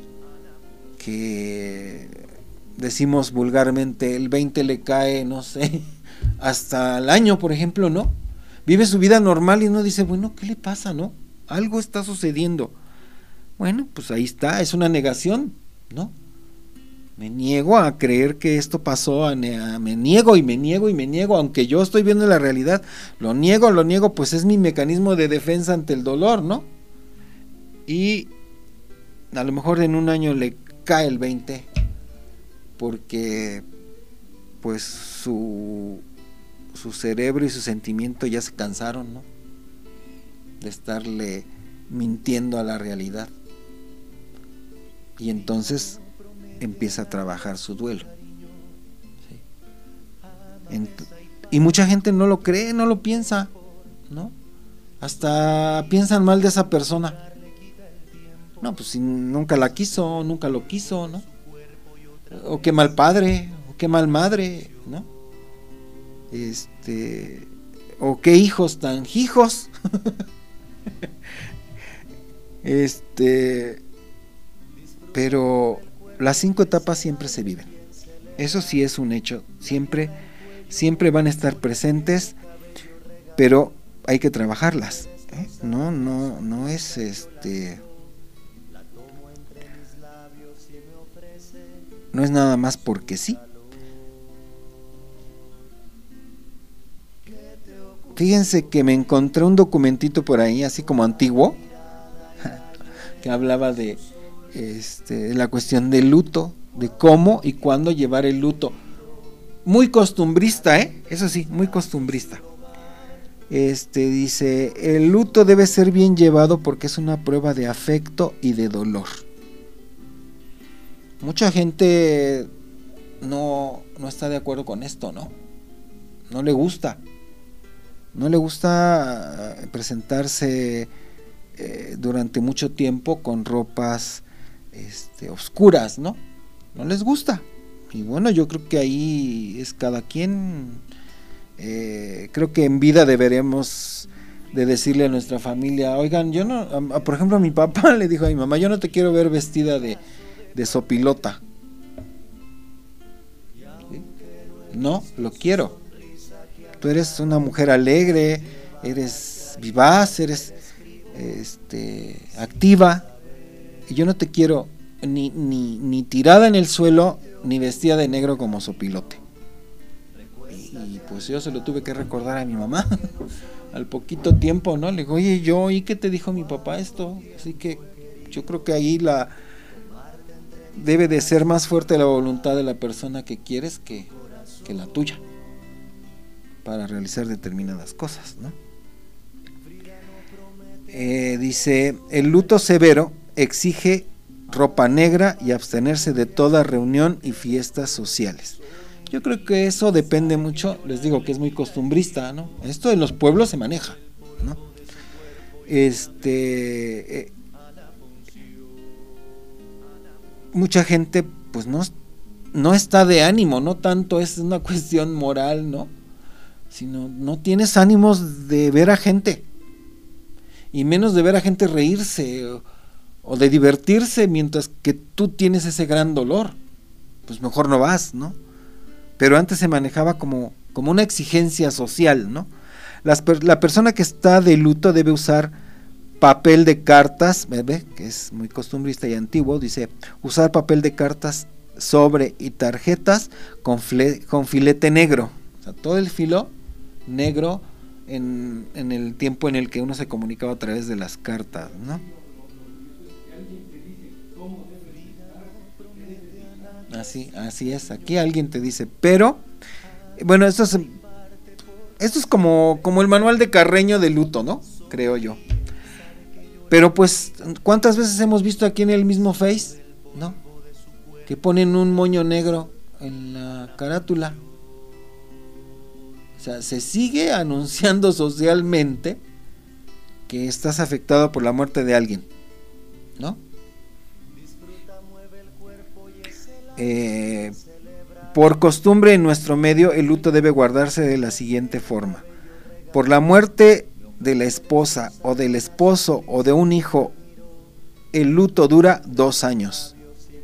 Que decimos vulgarmente el veinte le cae, no sé, hasta el año, por ejemplo, ¿no? Vive su vida normal y uno dice, bueno, ¿qué le pasa, no? Algo está sucediendo. Bueno, pues ahí está, es una negación, ¿no? Me niego a creer que esto pasó, a ne- a, me niego y me niego y me niego, aunque yo estoy viendo la realidad, lo niego, lo niego, pues es mi mecanismo de defensa ante el dolor, ¿no? Y a lo mejor en un año le cae el veinte, porque pues su, su cerebro y su sentimiento ya se cansaron, ¿no? De estarle mintiendo a la realidad. Y entonces empieza a trabajar su duelo. ¿Sí? Ent- y mucha gente no lo cree, no lo piensa, ¿no? Hasta piensan mal de esa persona. No, pues si nunca la quiso, nunca lo quiso, ¿no? O qué mal padre, o qué mal madre, ¿no? Este, o qué hijos tan hijos. Este, pero las cinco etapas siempre se viven. Eso sí es un hecho, siempre siempre van a estar presentes, pero hay que trabajarlas, ¿eh? No no no es este no es nada más porque sí. Fíjense que me encontré un documentito por ahí, así como antiguo, que hablaba de este, la cuestión del luto, de cómo y cuándo llevar el luto. Muy costumbrista, ¿eh? Eso sí, muy costumbrista. Este dice, el luto debe ser bien llevado porque es una prueba de afecto y de dolor. Mucha gente no, no está de acuerdo con esto, ¿no? No le gusta. No le gusta presentarse eh, durante mucho tiempo con ropas este, oscuras, ¿no? No les gusta. Y bueno, yo creo que ahí es cada quien. Eh, creo que en vida deberemos de decirle a nuestra familia, oigan, yo no, a, a, por ejemplo a mi papá le dijo a mi mamá, yo no te quiero ver vestida de, de sopilota. ¿Sí? No, lo quiero. Tú eres una mujer alegre, eres vivaz, eres este, activa, y yo no te quiero ni, ni, ni tirada en el suelo, ni vestida de negro como sopilote. Y, y pues yo se lo tuve que recordar a mi mamá, al poquito tiempo, ¿no? Le digo, oye, yo, ¿y qué te dijo mi papá esto? Así que yo creo que ahí la debe de ser más fuerte la voluntad de la persona que quieres que, que la tuya, para realizar determinadas cosas, ¿no? Eh, dice, el luto severo exige ropa negra y abstenerse de toda reunión y fiestas sociales. Yo creo que eso depende mucho, les digo que es muy costumbrista, ¿no? Esto en los pueblos se maneja, ¿no? Este, eh, mucha gente, pues no, no está de ánimo, no tanto es una cuestión moral, ¿no? Sino no tienes ánimos de ver a gente, y menos de ver a gente reírse o, o de divertirse mientras que tú tienes ese gran dolor, pues mejor no vas, ¿no? Pero antes se manejaba como, como una exigencia social, ¿no? Las, la persona que está de luto debe usar papel de cartas, ¿ve? Que es muy costumbrista y antiguo, dice, usar papel de cartas, sobre y tarjetas con, fle, con filete negro, o sea, todo el filo negro en, en el tiempo en el que uno se comunicaba a través de las cartas, ¿no? Así, así es, aquí alguien te dice, pero bueno, esto es esto es como, como el manual de Carreño de luto, ¿no? Creo yo. Pero pues, ¿cuántas veces hemos visto aquí en el mismo Face, ¿no? Que ponen un moño negro en la carátula. O sea, se sigue anunciando socialmente que estás afectado por la muerte de alguien, ¿no? Eh, por costumbre en nuestro medio, el luto debe guardarse de la siguiente forma: por la muerte de la esposa o del esposo o de un hijo, el luto dura dos años.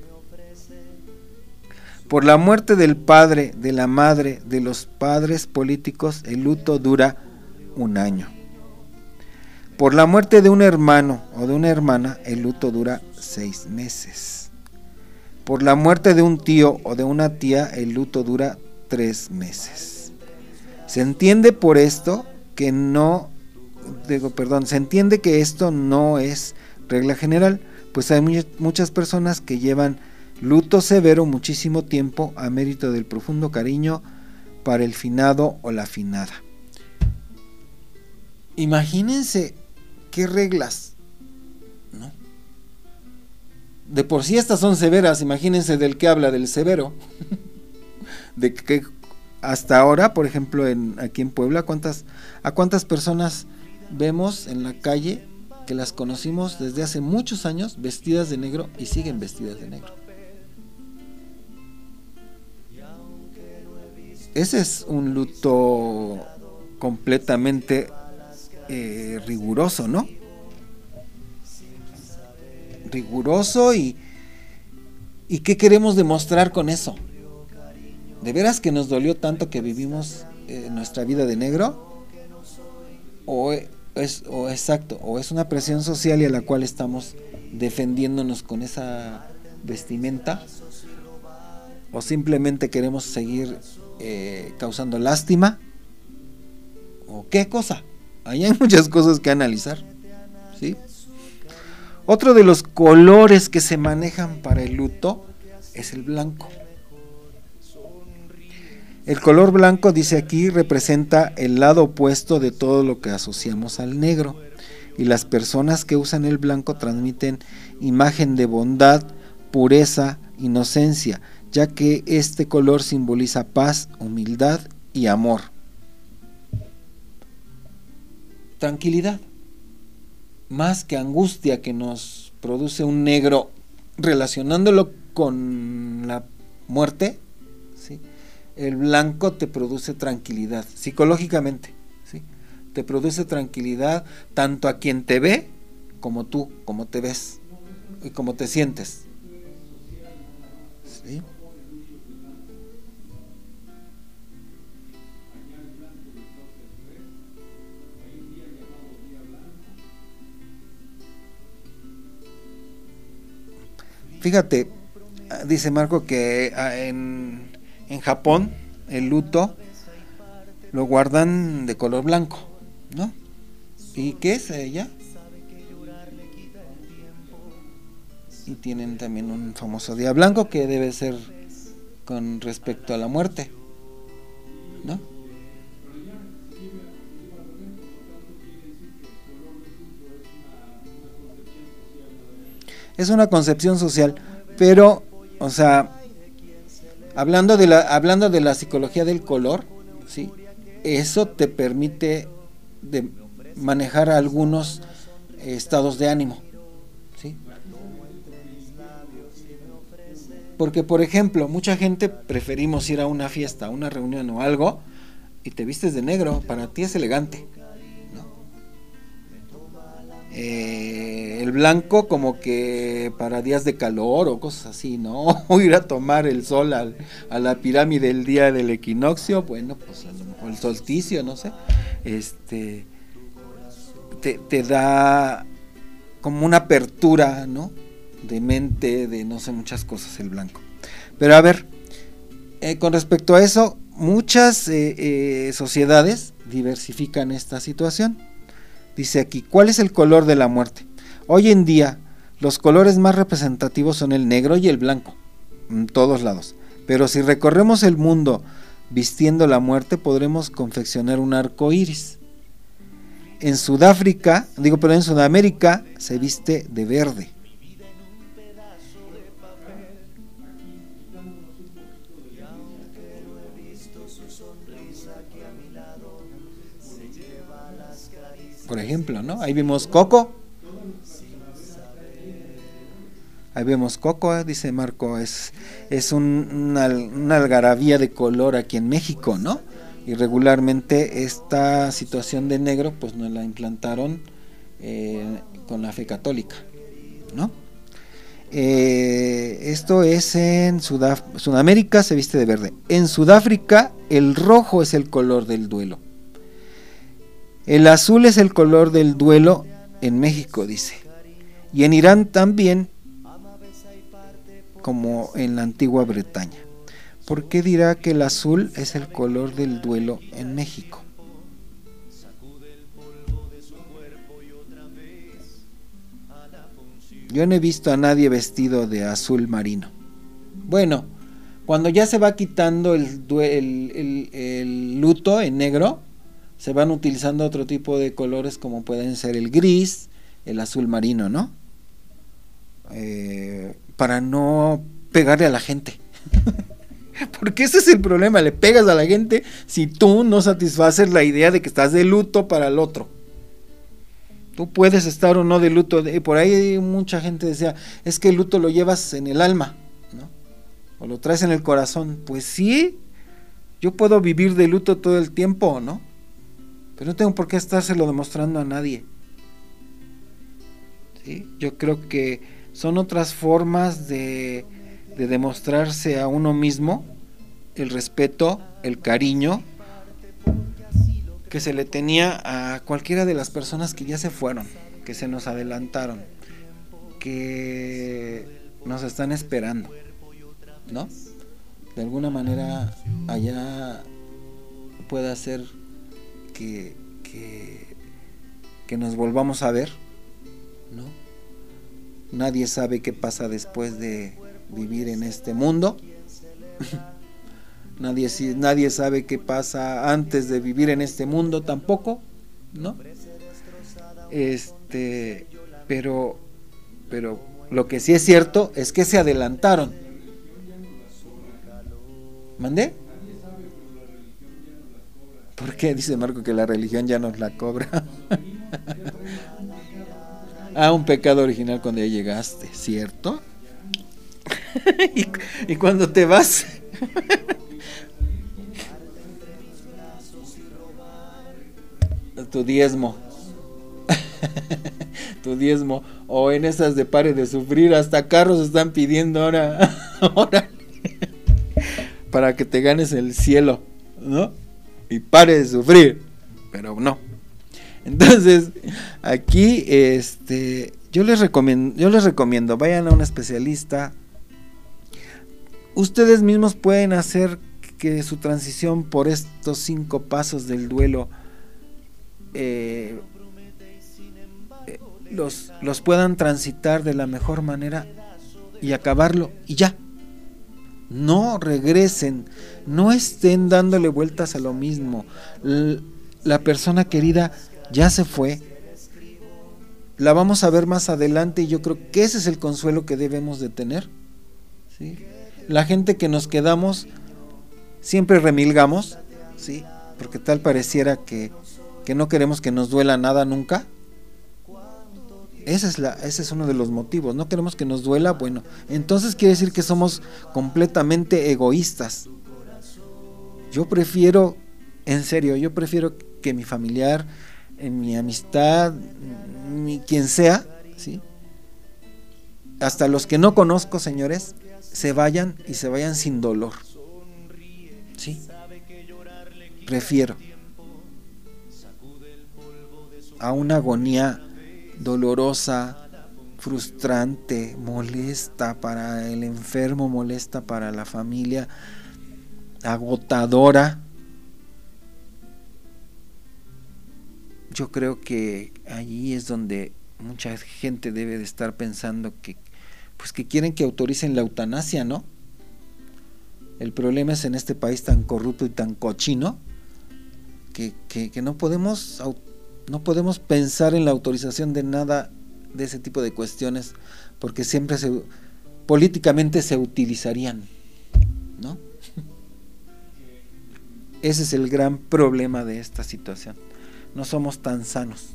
Por la muerte del padre, de la madre, de los padres políticos, el luto dura un año. Por la muerte de un hermano o de una hermana, el luto dura seis meses. Por la muerte de un tío o de una tía, el luto dura tres meses. Se entiende por esto que no, digo, perdón, se entiende que esto no es regla general, pues hay muy, muchas personas que llevan luto severo muchísimo tiempo a mérito del profundo cariño para el finado o la finada. Imagínense qué reglas, ¿no? De por sí estas son severas, imagínense del que habla del severo. De que hasta ahora, por ejemplo, en, aquí en Puebla, ¿cuántas, a cuántas personas vemos en la calle que las conocimos desde hace muchos años vestidas de negro y siguen vestidas de negro? Ese es un luto completamente eh, riguroso, ¿no? Riguroso y, y ¿qué queremos demostrar con eso? ¿De veras que nos dolió tanto que vivimos eh, nuestra vida de negro? ¿O es, o exacto, o es una presión social y a la cual estamos defendiéndonos con esa vestimenta? o simplemente queremos seguir eh, causando lástima, o qué cosa. Ahí hay muchas cosas que analizar, ¿sí? Otro de los colores que se manejan para el luto es el blanco. El color blanco, dice aquí, representa el lado opuesto de todo lo que asociamos al negro, y las personas que usan el blanco transmiten imagen de bondad, pureza, inocencia, ya que este color simboliza paz, humildad y amor. Tranquilidad, más que angustia que nos produce un negro relacionándolo con la muerte, ¿sí? El blanco te produce tranquilidad, psicológicamente, ¿sí? Te produce tranquilidad tanto a quien te ve como tú, como te ves y como te sientes, ¿sí? Fíjate, dice Marco que en, en Japón el luto lo guardan de color blanco, ¿no? ¿Y qué es ella? Y tienen también un famoso día blanco que debe ser con respecto a la muerte, ¿no? Es una concepción social, pero, o sea, hablando de la, hablando de la psicología del color, ¿sí? Eso te permite de manejar algunos estados de ánimo, ¿sí? Porque, por ejemplo, mucha gente preferimos ir a una fiesta, a una reunión o algo, y te vistes de negro, para ti es elegante, ¿no? Eh, el blanco como que para días de calor o cosas así, ¿no? O ir a tomar el sol al, a la pirámide el día del equinoccio, bueno, pues a lo mejor el solsticio, no sé, este, te, te da como una apertura, ¿no? De mente, de no sé, muchas cosas el blanco. Pero a ver, eh, con respecto a eso, muchas eh, eh, sociedades diversifican esta situación. Dice aquí, ¿cuál es el color de la muerte? Hoy en día, los colores más representativos son el negro y el blanco, en todos lados. Pero si recorremos el mundo vistiendo la muerte, podremos confeccionar un arco iris. En Sudáfrica, digo, pero en Sudamérica se viste de verde. Por ejemplo, ¿no? Ahí vimos Coco. Ahí vemos Coco, eh, dice Marco, es, es un, una, una algarabía de color aquí en México, ¿no? Y regularmente esta situación de negro pues nos la implantaron eh, con la fe católica, ¿no? Eh, esto es en Sudaf- Sudamérica, se viste de verde. En Sudáfrica el rojo es el color del duelo. El azul es el color del duelo en México, dice. Y en Irán también, como en la antigua Bretaña. ¿Por qué dirá que el azul es el color del duelo en México? Yo no he visto a nadie vestido de azul marino. Bueno, cuando ya se va quitando el, el, el, el luto en negro, se van utilizando otro tipo de colores como pueden ser el gris, el azul marino, ¿no? Eh, para no pegarle a la gente. Porque ese es el problema, le pegas a la gente si tú no satisfaces la idea de que estás de luto para el otro. Tú puedes estar o no de luto, de, por ahí mucha gente decía, es que el luto lo llevas en el alma, ¿no? O lo traes en el corazón. Pues sí, yo puedo vivir de luto todo el tiempo, ¿no? Pero no tengo por qué estárselo demostrando a nadie. ¿Sí? Yo creo que son otras formas de, de demostrarse a uno mismo el respeto, el cariño que se le tenía a cualquiera de las personas que ya se fueron, que se nos adelantaron, que nos están esperando, ¿no? de alguna manera allá pueda hacer que, que, que nos volvamos a ver, ¿no? Nadie sabe qué pasa después de vivir en este mundo. Nadie, nadie sabe qué pasa antes de vivir en este mundo tampoco, ¿no? Este, pero, pero lo que sí es cierto es que se adelantaron. ¿Mandé? ¿Por qué dice Marco que la religión ya nos la cobra? Ah, un pecado original cuando ya llegaste, ¿cierto? y, y cuando te vas... tu diezmo. Tu diezmo. O en esas de pare de sufrir, hasta carros están pidiendo ahora. Ahora. Para que te ganes el cielo, ¿no? Y pare de sufrir. Pero no. Entonces, aquí, este, yo les recomiendo, yo les recomiendo, vayan a un especialista. Ustedes mismos pueden hacer que su transición por estos cinco pasos del duelo eh, eh, los, los puedan transitar de la mejor manera y acabarlo y ya. No regresen, no estén dándole vueltas a lo mismo. L- la persona querida ya se fue, la vamos a ver más adelante y yo creo que ese es el consuelo que debemos de tener, ¿sí? La gente que nos quedamos siempre remilgamos, ¿sí? Porque tal pareciera que, que no queremos que nos duela nada nunca. Ese es, la, ese es uno de los motivos, no queremos que nos duela. Bueno, entonces quiere decir que somos completamente egoístas. Yo prefiero, en serio, yo prefiero que mi familiar, en mi amistad, mi, quien sea, ¿sí? Hasta los que no conozco, señores, se vayan y se vayan sin dolor, ¿sí? Prefiero a una agonía dolorosa, frustrante, molesta para el enfermo, molesta para la familia, agotadora. Yo creo que allí es donde mucha gente debe de estar pensando que, pues que quieren que autoricen la eutanasia, ¿no? El problema es en este país tan corrupto y tan cochino que, que, que no podemos no podemos pensar en la autorización de nada de ese tipo de cuestiones, porque siempre se políticamente se utilizarían, ¿no? Ese es el gran problema de esta situación. No somos tan sanos.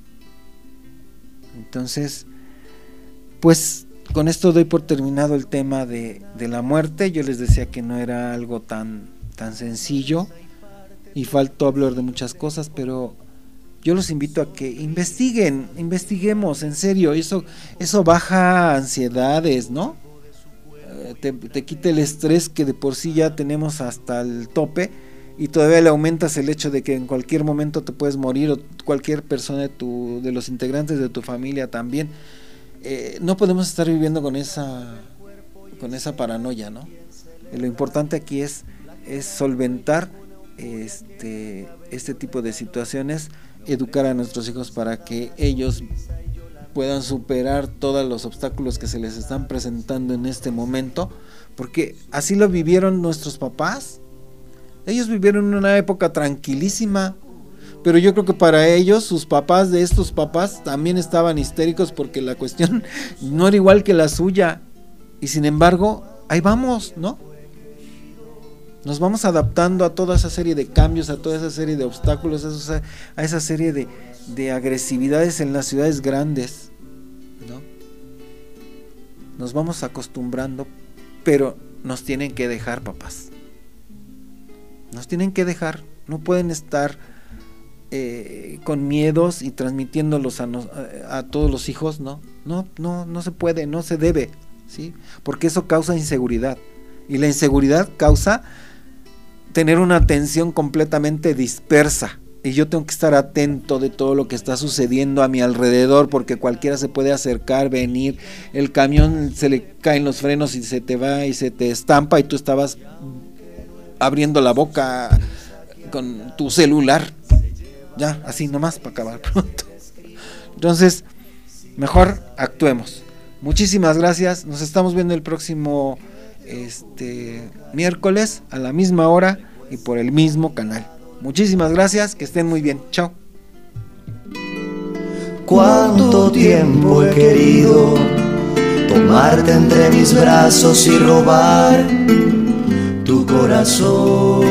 Entonces, pues con esto doy por terminado el tema de, de la muerte. Yo les decía que no era algo tan, tan sencillo y faltó hablar de muchas cosas, pero yo los invito a que investiguen, investiguemos, en serio, eso, eso baja ansiedades, ¿no? Eh, te, te quita el estrés que de por sí ya tenemos hasta el tope, y todavía le aumentas el hecho de que en cualquier momento te puedes morir, o cualquier persona de tu, de los integrantes de tu familia también. Eh, no podemos estar viviendo con esa, con esa paranoia, ¿no? Eh, lo importante aquí es, es solventar este, este tipo de situaciones, educar a nuestros hijos para que ellos puedan superar todos los obstáculos que se les están presentando en este momento, porque así lo vivieron nuestros papás. Ellos vivieron una época tranquilísima, pero yo creo que para ellos, sus papás de estos papás también estaban histéricos porque la cuestión no era igual que la suya, y sin embargo ahí vamos, ¿no? Nos vamos adaptando a toda esa serie de cambios, a toda esa serie de obstáculos, a esa, a esa serie de, de agresividades en las ciudades grandes, ¿no? Nos vamos acostumbrando, pero nos tienen que dejar, papás. Nos tienen que dejar. No pueden estar eh, con miedos y transmitiéndolos a, nos, a, a todos los hijos, ¿no? No, no, no se puede, no se debe, ¿sí? Porque eso causa inseguridad. Y la inseguridad causa tener una atención completamente dispersa, y yo tengo que estar atento de todo lo que está sucediendo a mi alrededor, porque cualquiera se puede acercar, venir, el camión se le caen los frenos y se te va y se te estampa y tú estabas abriendo la boca con tu celular, ya, así nomás para acabar pronto. Entonces, mejor actuemos. Muchísimas gracias, nos estamos viendo el próximo este miércoles a la misma hora y por el mismo canal. Muchísimas gracias, que estén muy bien, chao. Cuánto tiempo he querido tomarte entre mis brazos y robar tu corazón.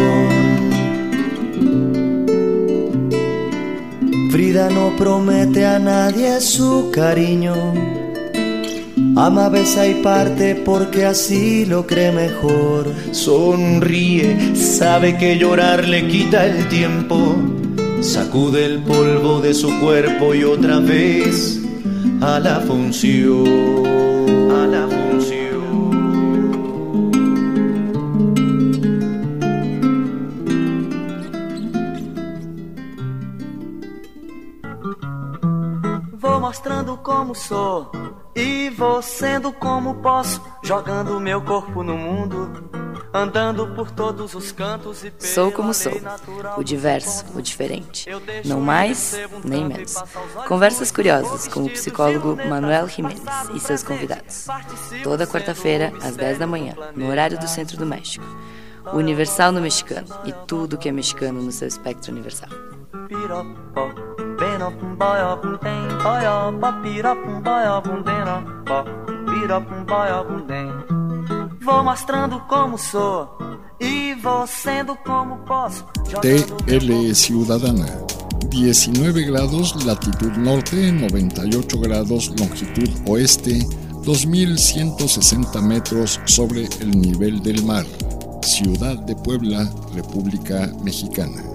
Frida no promete a nadie su cariño, ama, besa y parte porque así lo cree mejor. Sonríe, sabe que llorar le quita el tiempo, sacude el polvo de su cuerpo y otra vez a la función, a la función. Vou mostrando como sou e vou sendo como posso, jogando meu corpo no mundo, andando por todos os cantos e Sou como sou, o diverso, o diferente, não mais nem menos. Conversas curiosas com o psicólogo Manuel Jiménez e seus convidados. Toda quarta-feira, às dez da manhã, no horário do Centro do México. Universal no mexicano e tudo que é mexicano no seu espectro universal. Vou mostrando como sou e vou sendo como posso. T L Ciudadana, diecinueve grados latitud norte, noventa y ocho grados longitud oeste, dos mil ciento sesenta metros sobre el nivel del mar. Ciudad de Puebla, República Mexicana.